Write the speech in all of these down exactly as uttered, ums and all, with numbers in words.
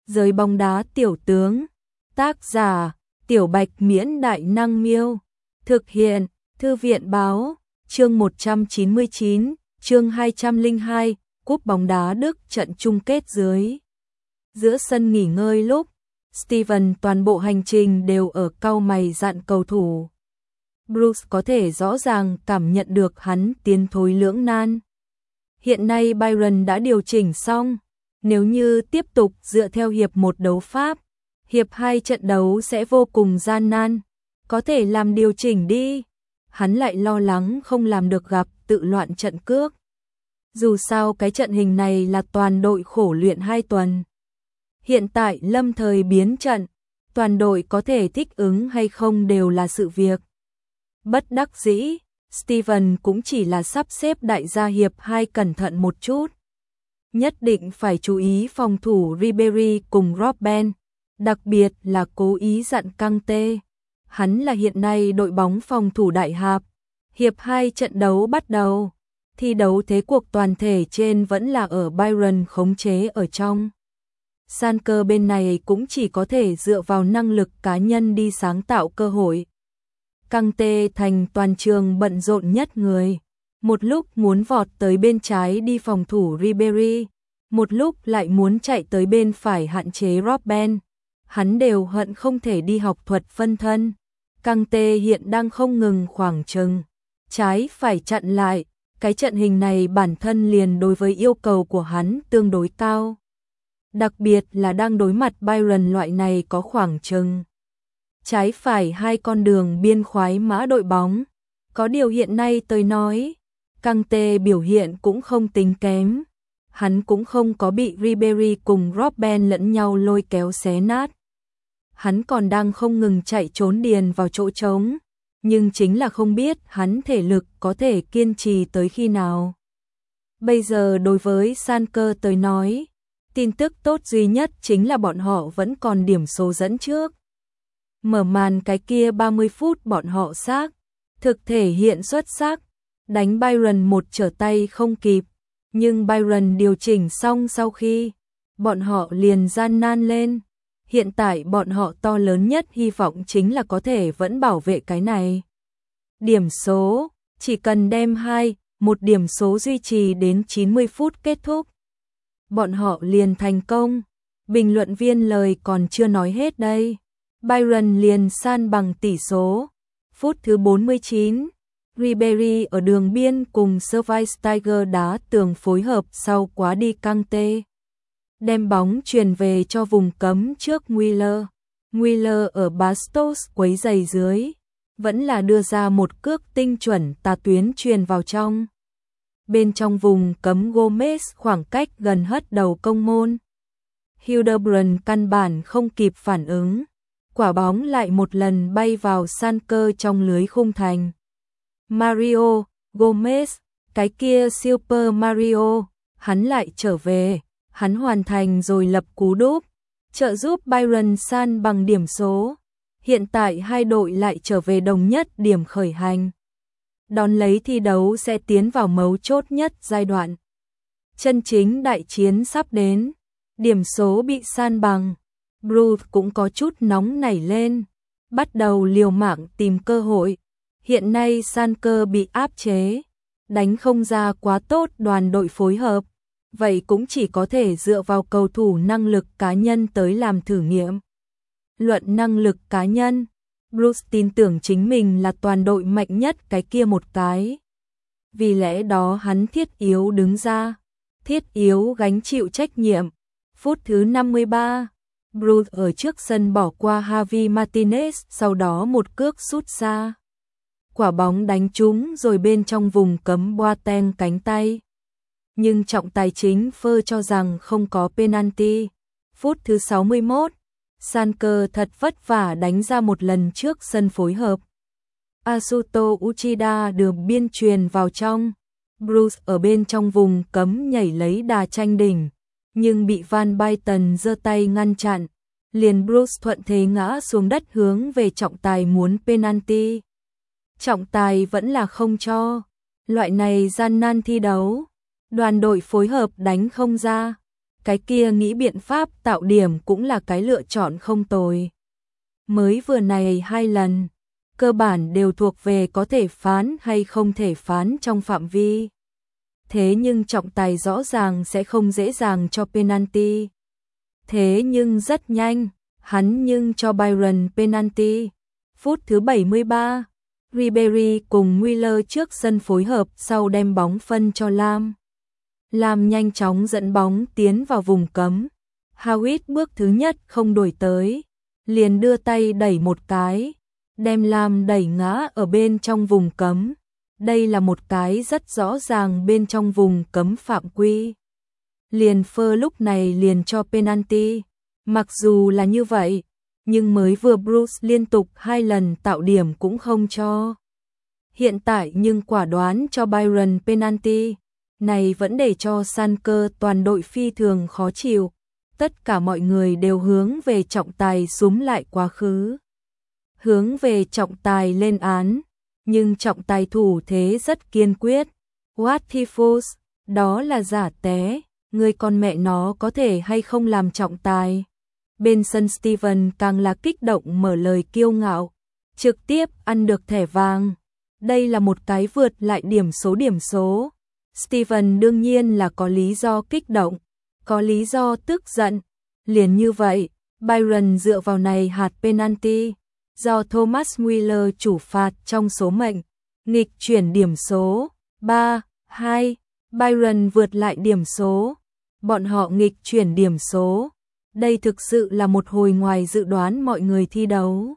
Giới bóng đá tiểu tướng. Tác giả: Tiểu Bạch Miễn Đại Năng Miêu. Thực hiện: Thư viện Báo. Chương một trăm chín mươi chín, chương hai trăm lẻ hai, Cúp bóng đá Đức trận chung kết dưới. Giữa sân nghỉ ngơi lúc, Steven toàn bộ hành trình đều ở cau mày dặn cầu thủ. Bruce có thể rõ ràng cảm nhận được hắn tiến thối lưỡng nan. Hiện nay Bayern đã điều chỉnh xong, nếu như tiếp tục dựa theo hiệp một đấu pháp, hiệp hai trận đấu sẽ vô cùng gian nan, có thể làm điều chỉnh đi. Hắn lại lo lắng không làm được gặp tự loạn trận cước. Dù sao cái trận hình này là toàn đội khổ luyện hai tuần. Hiện tại lâm thời biến trận, toàn đội có thể thích ứng hay không đều là sự việc. Bất đắc dĩ, Steven cũng chỉ là sắp xếp đại gia hiệp hai cẩn thận một chút. Nhất định phải chú ý phòng thủ Ribery cùng Robben, đặc biệt là cố ý dặn Kante. Hắn là hiện nay đội bóng phòng thủ đại hạp. Hiệp hai trận đấu bắt đầu, thi đấu thế cuộc toàn thể trên vẫn là ở Bayern khống chế ở trong. Schalke bên này cũng chỉ có thể dựa vào năng lực cá nhân đi sáng tạo cơ hội. Kante thành toàn trường bận rộn nhất người, một lúc muốn vọt tới bên trái đi phòng thủ Ribery, một lúc lại muốn chạy tới bên phải hạn chế Robben. Hắn đều hận không thể đi học thuật phân thân. Kante hiện đang không ngừng khoảng trừng, trái phải chặn lại, cái trận hình này bản thân liền đối với yêu cầu của hắn tương đối cao. Đặc biệt là đang đối mặt Bayern loại này có khoảng trừng trái phải hai con đường biên khoái mã đội bóng. Có điều hiện nay tôi nói, Kante biểu hiện cũng không tính kém. Hắn cũng không có bị Ribery cùng Robben lẫn nhau lôi kéo xé nát. Hắn còn đang không ngừng chạy trốn điền vào chỗ trống, nhưng chính là không biết hắn thể lực có thể kiên trì tới khi nào. Bây giờ đối với Schalke tới nói, tin tức tốt duy nhất chính là bọn họ vẫn còn điểm số dẫn trước. Mở màn cái kia ba mươi phút bọn họ xác thực thể hiện xuất sắc, đánh Bayern một trở tay không kịp, nhưng Bayern điều chỉnh xong sau khi bọn họ liền gian nan lên. Hiện tại bọn họ to lớn nhất hy vọng chính là có thể vẫn bảo vệ cái này. Điểm số, chỉ cần đem hai, một điểm số duy trì đến chín mươi phút kết thúc. Bọn họ liền thành công. Bình luận viên lời còn chưa nói hết đây. Bayern liền san bằng tỷ số. Phút thứ bốn mươi chín, Ribery ở đường biên cùng Schweinsteiger đá tường phối hợp sau quá đi Kante. Đem bóng truyền về cho vùng cấm trước Müller. Müller ở Bastos quấy giày dưới, vẫn là đưa ra một cước tinh chuẩn tà tuyến truyền vào trong. Bên trong vùng cấm Gomez khoảng cách gần hất đầu công môn. Hildebrand căn bản không kịp phản ứng. Quả bóng lại một lần bay vào Schalke trong lưới khung thành. Mario Gomez, cái kia Super Mario, hắn lại trở về. Hắn hoàn thành rồi lập cú đúp, trợ giúp Bayern san bằng điểm số. Hiện tại hai đội lại trở về đồng nhất điểm khởi hành. Đón lấy thi đấu sẽ tiến vào mấu chốt nhất giai đoạn. Chân chính đại chiến sắp đến, điểm số bị san bằng. Bruce cũng có chút nóng nảy lên, bắt đầu liều mạng tìm cơ hội. Hiện nay Schalke bị áp chế, đánh không ra quá tốt đoàn đội phối hợp. Vậy cũng chỉ có thể dựa vào cầu thủ năng lực cá nhân tới làm thử nghiệm. Luận năng lực cá nhân, Bruce tin tưởng chính mình là toàn đội mạnh nhất cái kia một cái. Vì lẽ đó hắn thiết yếu đứng ra, thiết yếu gánh chịu trách nhiệm. Phút thứ năm mươi ba, Bruce ở trước sân bỏ qua Javi Martinez, sau đó một cước sút xa. Quả bóng đánh trúng rồi bên trong vùng cấm Boateng cánh tay. Nhưng trọng tài chính phơ cho rằng không có penalty. Phút thứ sáu mươi mốt, Schalke thật vất vả đánh ra một lần trước sân phối hợp. Asuto Uchida đường biên truyền vào trong. Bruce ở bên trong vùng cấm nhảy lấy đà tranh đỉnh, nhưng bị Van Basten giơ tay ngăn chặn. Liền Bruce thuận thế ngã xuống đất hướng về trọng tài muốn penalty. Trọng tài vẫn là không cho. Loại này gian nan thi đấu, đoàn đội phối hợp đánh không ra. cái kia nghĩ biện pháp tạo điểm cũng là cái lựa chọn không tồi. Mới vừa này hai lần, cơ bản đều thuộc về có thể phán hay không thể phán trong phạm vi. Thế nhưng trọng tài rõ ràng sẽ không dễ dàng cho penalty. Thế nhưng rất nhanh, hắn nhưng cho Byron penalty. Phút thứ bảy mươi ba, Ribery cùng Müller trước sân phối hợp sau đem bóng phân cho Lam. Lam nhanh chóng dẫn bóng tiến vào vùng cấm. Howitt bước thứ nhất không đuổi tới, liền đưa tay đẩy một cái, đem Lam đẩy ngã ở bên trong vùng cấm. Đây là một cái rất rõ ràng bên trong vùng cấm phạm quy. Liền phơ lúc này liền cho penalty. Mặc dù là như vậy, nhưng mới vừa Bruce liên tục hai lần tạo điểm cũng không cho. Hiện tại nhưng quả đoán cho Byron penalty. Này vẫn để cho Sanker toàn đội phi thường khó chịu. Tất cả mọi người đều hướng về trọng tài súm lại quá khứ. Hướng về trọng tài lên án. Nhưng trọng tài thủ thế rất kiên quyết. What the fuss, đó là giả té. Người con mẹ nó có thể hay không làm trọng tài. Bên sân Steven càng là kích động mở lời kiêu ngạo. Trực tiếp ăn được thẻ vàng. Đây là một cái vượt lại điểm số điểm số. Steven đương nhiên là có lý do kích động, có lý do tức giận. Liền như vậy, Byron dựa vào này hạt penalty, do Thomas Müller chủ phạt trong số mệnh, nghịch chuyển điểm số, ba hai, Byron vượt lại điểm số, bọn họ nghịch chuyển điểm số. Đây thực sự là một hồi ngoài dự đoán mọi người thi đấu.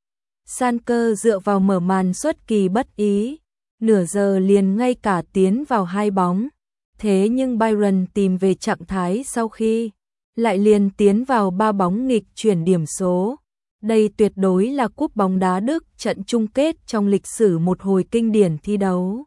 Sanker dựa vào mở màn xuất kỳ bất ý. Nửa giờ liền ngay cả tiến vào hai bóng. Thế nhưng Byron tìm về trạng thái sau khi lại liền tiến vào ba bóng nghịch chuyển điểm số. Đây tuyệt đối là cúp bóng đá Đức trận chung kết trong lịch sử một hồi kinh điển thi đấu.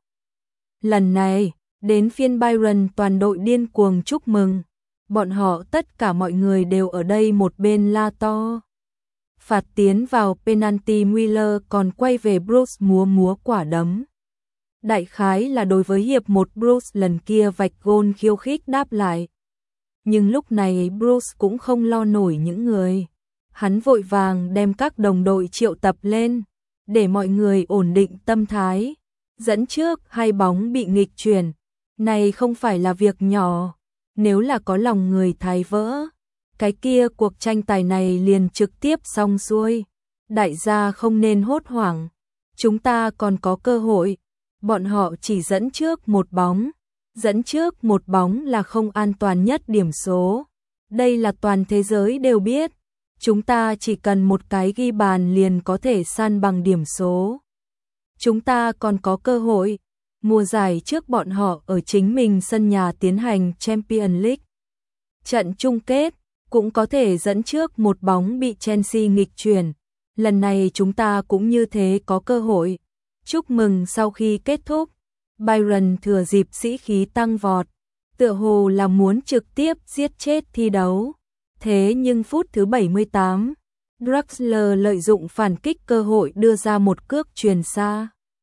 Lần này, đến phiên Byron toàn đội điên cuồng chúc mừng. Bọn họ tất cả mọi người đều ở đây một bên la to. Phạt tiến vào penalty, Müller còn quay về Bruce múa múa quả đấm. Đại khái là đối với hiệp một Bruce lần kia vạch gôn khiêu khích đáp lại. Nhưng lúc này Bruce cũng không lo nổi những người. Hắn vội vàng đem các đồng đội triệu tập lên, để mọi người ổn định tâm thái. Dẫn trước hai bóng bị nghịch chuyển. Này không phải là việc nhỏ. Nếu là có lòng người thái vỡ, cái kia cuộc tranh tài này liền trực tiếp xong xuôi. Đại gia không nên hốt hoảng. Chúng ta còn có cơ hội. Bọn họ chỉ dẫn trước một bóng. Dẫn trước một bóng là không an toàn nhất điểm số. Đây là toàn thế giới đều biết. Chúng ta chỉ cần một cái ghi bàn liền có thể san bằng điểm số. Chúng ta còn có cơ hội. Mùa giải trước bọn họ ở chính mình sân nhà tiến hành Champions League. Trận chung kết cũng có thể dẫn trước một bóng bị Chelsea nghịch chuyển. Lần này chúng ta cũng như thế có cơ hội. Chúc mừng. Sau khi kết thúc, Byron thừa dịp sĩ khí tăng vọt, tựa hồ là muốn trực tiếp giết chết thi đấu. Thế nhưng phút thứ bảy mươi tám, Draxler lợi dụng phản kích cơ hội đưa ra một cước chuyền xa.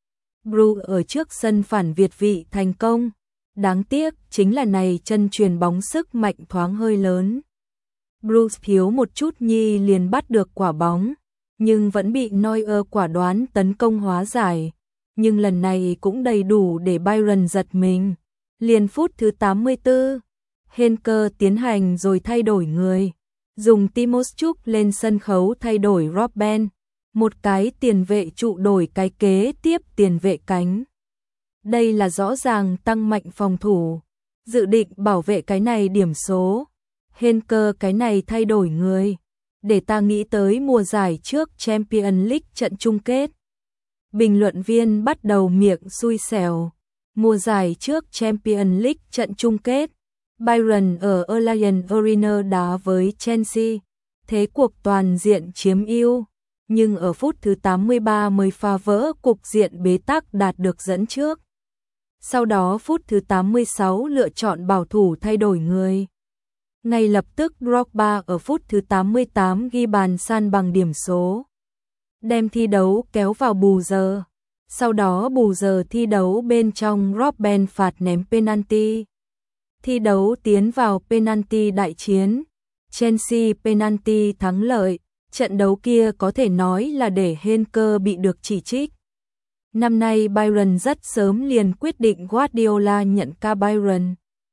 Bruce ở trước sân phản việt vị thành công. Đáng tiếc chính là này chân chuyền bóng sức mạnh thoáng hơi lớn. Bruce thiếu một chút nhi liền bắt được quả bóng, nhưng vẫn bị Neuer quả đoán tấn công hóa giải. Nhưng lần này cũng đầy đủ để Byron giật mình. Liền phút thứ tám mươi tư, Henker tiến hành rồi thay đổi người. Dùng Timoschuk lên sân khấu thay đổi Robben. Một cái tiền vệ trụ đổi cái kế tiếp tiền vệ cánh. Đây là rõ ràng tăng mạnh phòng thủ. Dự định bảo vệ cái này điểm số. Henker cái này thay đổi người. Để ta nghĩ tới mùa giải trước Champions League trận chung kết. Bình luận viên bắt đầu miệng xui xẻo. Mùa giải trước Champions League trận chung kết, Byron ở Allianz Arena đá với Chelsea, thế cuộc toàn diện chiếm ưu, nhưng ở phút thứ tám mươi ba mới phá vỡ cục diện bế tắc đạt được dẫn trước. Sau đó phút thứ tám mươi sáu lựa chọn bảo thủ thay đổi người. Ngay lập tức Drogba ở phút thứ tám mươi tám ghi bàn san bằng điểm số, đem thi đấu kéo vào bù giờ. Sau đó bù giờ thi đấu bên trong Robben phạt ném penalty. Thi đấu tiến vào penalty đại chiến. Chelsea penalty thắng lợi. Trận đấu kia có thể nói là để Henker bị được chỉ trích. Năm nay Bayern rất sớm liền quyết định Guardiola nhận ca Bayern.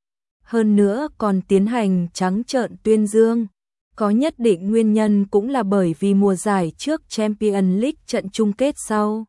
Hơn nữa còn tiến hành trắng trợn tuyên dương. Có nhất định nguyên nhân cũng là bởi vì mùa giải trước Champions League trận chung kết sau.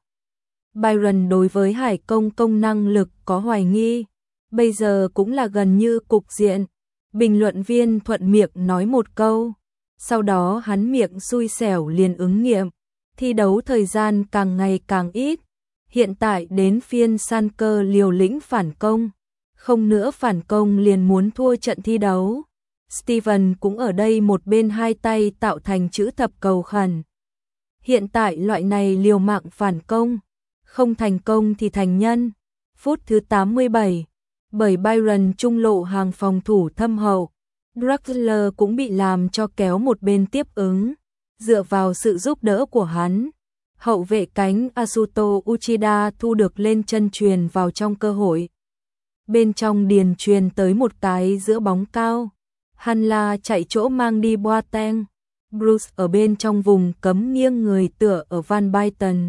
Bayern đối với Hải Công công năng lực có hoài nghi. Bây giờ cũng là gần như cục diện. Bình luận viên thuận miệng nói một câu. Sau đó hắn miệng xui xẻo liền ứng nghiệm. Thi đấu thời gian càng ngày càng ít. Hiện tại đến phiên Sanker liều lĩnh phản công. Không nữa phản công liền muốn thua trận thi đấu. Steven cũng ở đây một bên hai tay tạo thành chữ thập cầu khẩn. Hiện tại loại này liều mạng phản công. Không thành công thì thành nhân. Phút thứ tám mươi bảy. Bởi Bayern trung lộ hàng phòng thủ thâm hậu. Draxler cũng bị làm cho kéo một bên tiếp ứng. Dựa vào sự giúp đỡ của hắn. Hậu vệ cánh Asuto Uchida thu được lên chân truyền vào trong cơ hội. Bên trong điền truyền tới một cái giữa bóng cao. Hanla chạy chỗ mang đi Boateng. Bruce ở bên trong vùng cấm nghiêng người tựa ở Van Basten.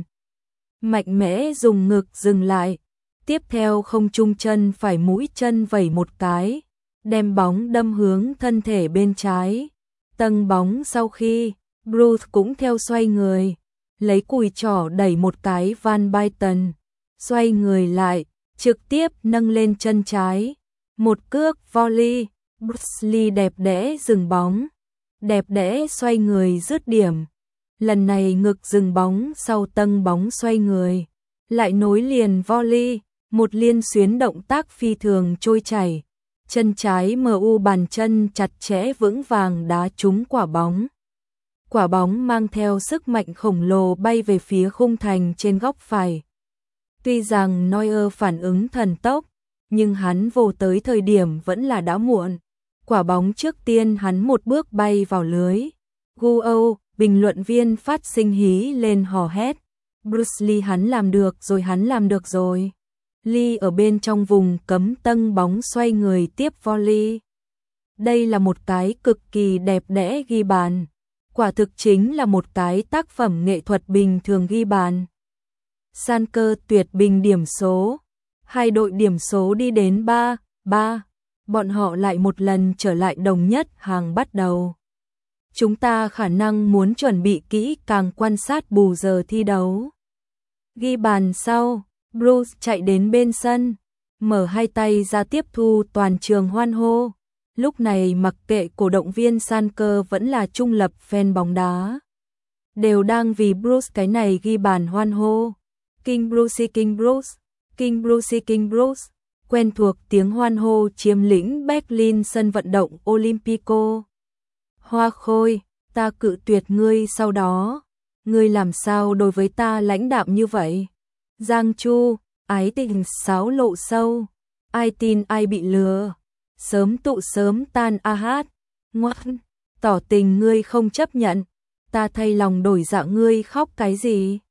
Mạnh mẽ dùng ngực dừng lại. Tiếp theo không trung chân phải mũi chân vẩy một cái. Đem bóng đâm hướng thân thể bên trái. Tầng bóng sau khi, Bruce cũng theo xoay người. Lấy cùi trỏ đẩy một cái Van Basten. Xoay người lại, trực tiếp nâng lên chân trái. Một cước volley. Bruce Lee đẹp đẽ dừng bóng. Đẹp đẽ xoay người dứt điểm. Lần này ngực dừng bóng sau tâng bóng xoay người. Lại nối liền volley. Một liên xuyến động tác phi thường trôi chảy. Chân trái em u bàn chân chặt chẽ vững vàng đá trúng quả bóng. Quả bóng mang theo sức mạnh khổng lồ bay về phía khung thành trên góc phải. Tuy rằng Neuer phản ứng thần tốc, nhưng hắn vồ tới thời điểm vẫn là đã muộn. Quả bóng trước tiên hắn một bước bay vào lưới. Guo, bình luận viên phát sinh hí lên hò hét. Bruce Lee hắn làm được rồi, hắn làm được rồi. Lee ở bên trong vùng cấm tâng bóng xoay người tiếp volley. Đây là một cái cực kỳ đẹp đẽ ghi bàn. Quả thực chính là một cái tác phẩm nghệ thuật bình thường ghi bàn. Sanker tuyệt bình điểm số. Hai đội điểm số đi đến ba ba. Bọn họ lại một lần trở lại đồng nhất hàng bắt đầu. Chúng ta khả năng muốn chuẩn bị kỹ càng quan sát bù giờ thi đấu. Ghi bàn sau, Bruce chạy đến bên sân, mở hai tay ra tiếp thu toàn trường hoan hô. Lúc này mặc kệ cổ động viên Sanker vẫn là trung lập fan bóng đá. Đều đang vì Bruce cái này ghi bàn hoan hô. King Bruce, King Bruce, King Bruce, King Bruce. Quen thuộc tiếng hoan hô chiếm lĩnh Berlin sân vận động Olympico. Hoa Khôi, ta cự tuyệt ngươi sau đó. Ngươi làm sao đối với ta lãnh đạm như vậy? Giang Chu, ái tình sáo lộ sâu. Ai tin ai bị lừa. Sớm tụ sớm tan a hát. Ngoan, tỏ tình ngươi không chấp nhận. Ta thay lòng đổi dạ ngươi khóc cái gì?